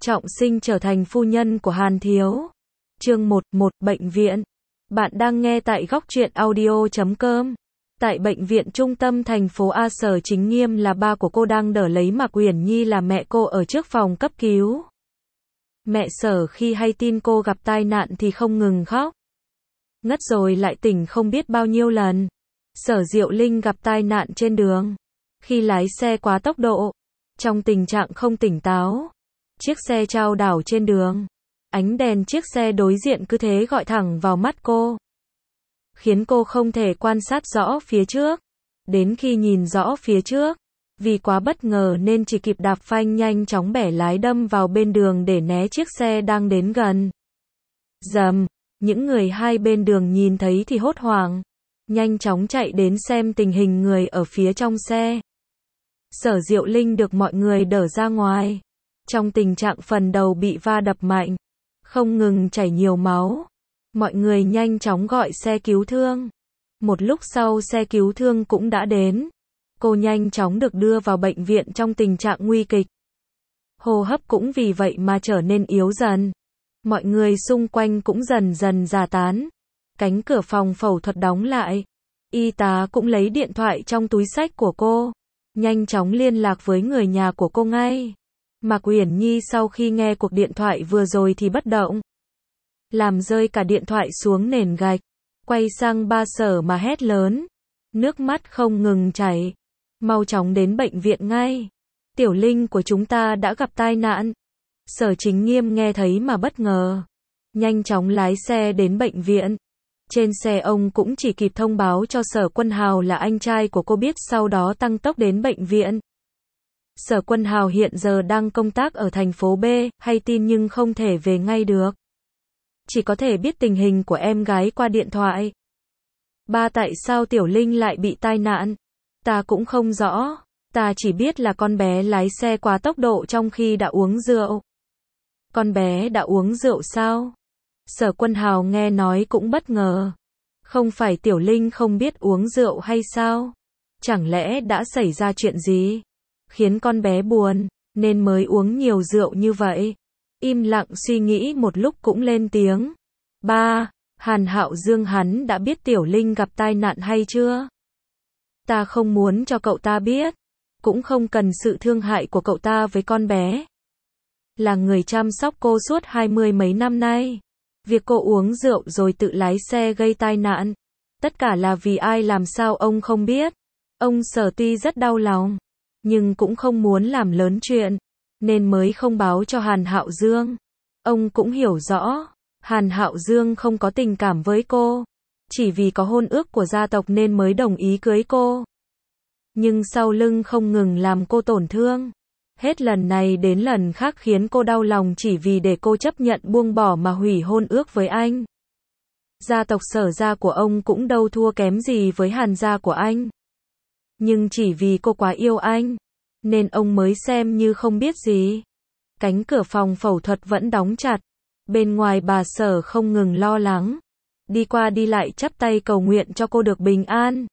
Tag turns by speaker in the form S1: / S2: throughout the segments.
S1: Trọng sinh trở thành phu nhân của Hàn Thiếu. Chương 11, Bệnh viện. Bạn đang nghe tại Góc Truyện Audio.com. Tại bệnh viện trung tâm thành phố A, Sở Chính Nghiêm là ba của cô đang đỡ lấy Mạc Uyển Nhi là mẹ cô ở trước phòng cấp cứu. Mẹ Sở khi hay tin cô gặp tai nạn thì không ngừng khóc. Ngất rồi lại tỉnh không biết bao nhiêu lần. Sở Diệu Linh gặp tai nạn trên đường. Khi lái xe quá tốc độ. Trong tình trạng không tỉnh táo. Chiếc xe chao đảo trên đường. Ánh đèn chiếc xe đối diện cứ thế gọi thẳng vào mắt cô. Khiến cô không thể quan sát rõ phía trước. Đến khi nhìn rõ phía trước, vì quá bất ngờ nên chỉ kịp đạp phanh nhanh chóng bẻ lái đâm vào bên đường để né chiếc xe đang đến gần. Rầm, những người hai bên đường nhìn thấy thì hốt hoảng. Nhanh chóng chạy đến xem tình hình người ở phía trong xe. Sở Diệu Linh được mọi người đỡ ra ngoài. Trong tình trạng phần đầu bị va đập mạnh, không ngừng chảy nhiều máu. Mọi người nhanh chóng gọi xe cứu thương. Một lúc sau xe cứu thương cũng đã đến. Cô nhanh chóng được đưa vào bệnh viện trong tình trạng nguy kịch. Hô hấp cũng vì vậy mà trở nên yếu dần. Mọi người xung quanh cũng dần dần rà tán. Cánh cửa phòng phẫu thuật đóng lại. Y tá cũng lấy điện thoại trong túi xách của cô. Nhanh chóng liên lạc với người nhà của cô ngay. Mạc Uyển Nhi sau khi nghe cuộc điện thoại vừa rồi thì bất động. Làm rơi cả điện thoại xuống nền gạch. Quay sang ba Sở mà hét lớn. Nước mắt không ngừng chảy. Mau chóng đến bệnh viện ngay. Tiểu Linh của chúng ta đã gặp tai nạn. Sở Chính Nghiêm nghe thấy mà bất ngờ. Nhanh chóng lái xe đến bệnh viện. Trên xe ông cũng chỉ kịp thông báo cho Sở Quân Hào là anh trai của cô biết, sau đó tăng tốc đến bệnh viện. Sở Quân Hào hiện giờ đang công tác ở thành phố B, hay tin nhưng không thể về ngay được. Chỉ có thể biết tình hình của em gái qua điện thoại. Ba, tại sao Tiểu Linh lại bị tai nạn? Ta cũng không rõ. Ta chỉ biết là con bé lái xe quá tốc độ trong khi đã uống rượu. Con bé đã uống rượu sao? Sở Quân Hào nghe nói cũng bất ngờ. Không phải Tiểu Linh không biết uống rượu hay sao? Chẳng lẽ đã xảy ra chuyện gì khiến con bé buồn, nên mới uống nhiều rượu như vậy? Im lặng suy nghĩ một lúc cũng lên tiếng. Ba, Hàn Hạo Dương hắn đã biết Tiểu Linh gặp tai nạn hay chưa? Ta không muốn cho cậu ta biết. Cũng không cần sự thương hại của cậu ta với con bé. Là người chăm sóc cô suốt 20 mấy năm nay. Việc cô uống rượu rồi tự lái xe gây tai nạn. Tất cả là vì ai làm sao ông không biết. Ông Sở tuy rất đau lòng, nhưng cũng không muốn làm lớn chuyện, nên mới không báo cho Hàn Hạo Dương. Ông cũng hiểu rõ, Hàn Hạo Dương không có tình cảm với cô. Chỉ vì có hôn ước của gia tộc nên mới đồng ý cưới cô. Nhưng sau lưng không ngừng làm cô tổn thương. Hết lần này đến lần khác khiến cô đau lòng chỉ vì để cô chấp nhận buông bỏ mà hủy hôn ước với anh. Gia tộc Sở gia của ông cũng đâu thua kém gì với Hàn gia của anh. Nhưng chỉ vì cô quá yêu anh, nên ông mới xem như không biết gì. Cánh cửa phòng phẫu thuật vẫn đóng chặt. Bên ngoài bà Sở không ngừng lo lắng. Đi qua đi lại chắp tay cầu nguyện cho cô được bình an.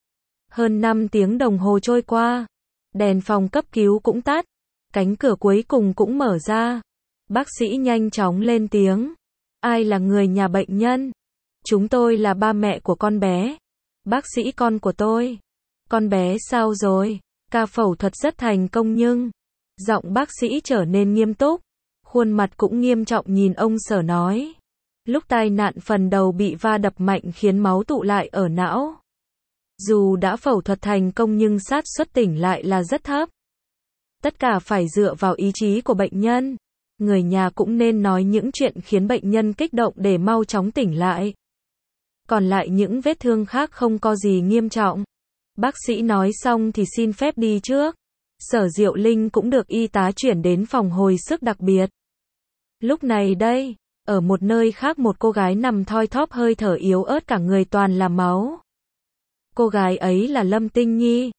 S1: Hơn 5 tiếng đồng hồ trôi qua. Đèn phòng cấp cứu cũng tắt. Cánh cửa cuối cùng cũng mở ra. Bác sĩ nhanh chóng lên tiếng. Ai là người nhà bệnh nhân? Chúng tôi là ba mẹ của con bé. Bác sĩ, con của tôi. Con bé sao rồi? Ca phẫu thuật rất thành công nhưng... Giọng bác sĩ trở nên nghiêm túc. Khuôn mặt cũng nghiêm trọng nhìn ông Sở nói. Lúc tai nạn phần đầu bị va đập mạnh khiến máu tụ lại ở não. Dù đã phẫu thuật thành công nhưng xác suất tỉnh lại là rất thấp. Tất cả phải dựa vào ý chí của bệnh nhân. Người nhà cũng nên nói những chuyện khiến bệnh nhân kích động để mau chóng tỉnh lại. Còn lại những vết thương khác không có gì nghiêm trọng. Bác sĩ nói xong thì xin phép đi trước. Sở Diệu Linh cũng được y tá chuyển đến phòng hồi sức đặc biệt. Lúc này đây, ở một nơi khác một cô gái nằm thoi thóp hơi thở yếu ớt cả người toàn là máu. Cô gái ấy là Lâm Tinh Nhi,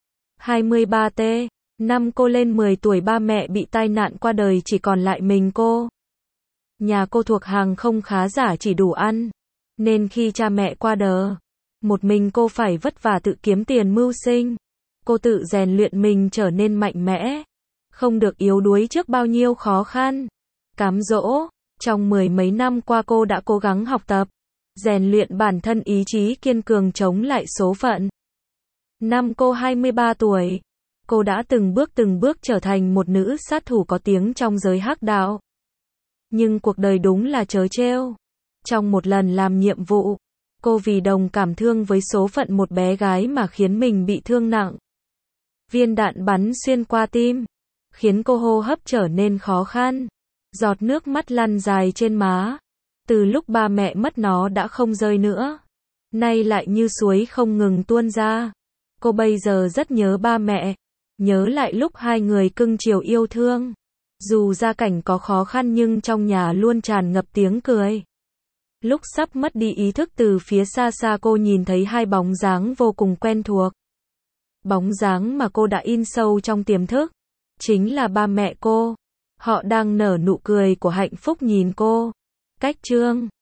S1: 23T. Năm cô lên 10 tuổi ba mẹ bị tai nạn qua đời chỉ còn lại mình cô. Nhà cô thuộc hàng không khá giả chỉ đủ ăn. Nên khi cha mẹ qua đời, một mình cô phải vất vả tự kiếm tiền mưu sinh. Cô tự rèn luyện mình trở nên mạnh mẽ. Không được yếu đuối trước bao nhiêu khó khăn. cám dỗ. Trong mười mấy năm qua cô đã cố gắng học tập, rèn luyện bản thân ý chí kiên cường chống lại số phận. Năm cô 23 tuổi, cô đã từng bước trở thành một nữ sát thủ có tiếng trong giới hắc đạo. Nhưng cuộc đời đúng là trớ trêu. Trong một lần làm nhiệm vụ, cô vì đồng cảm thương với số phận một bé gái mà khiến mình bị thương nặng. Viên đạn bắn xuyên qua tim, khiến cô hô hấp trở nên khó khăn. Giọt nước mắt lăn dài trên má. Từ lúc ba mẹ mất nó đã không rơi nữa, nay lại như suối không ngừng tuôn ra. Cô bây giờ rất nhớ ba mẹ, nhớ lại lúc hai người cưng chiều yêu thương. Dù gia cảnh có khó khăn nhưng trong nhà luôn tràn ngập tiếng cười. Lúc sắp mất đi ý thức từ phía xa xa cô nhìn thấy hai bóng dáng vô cùng quen thuộc. Bóng dáng mà cô đã in sâu trong tiềm thức, chính là ba mẹ cô. Họ đang nở nụ cười của hạnh phúc nhìn cô. Cách chương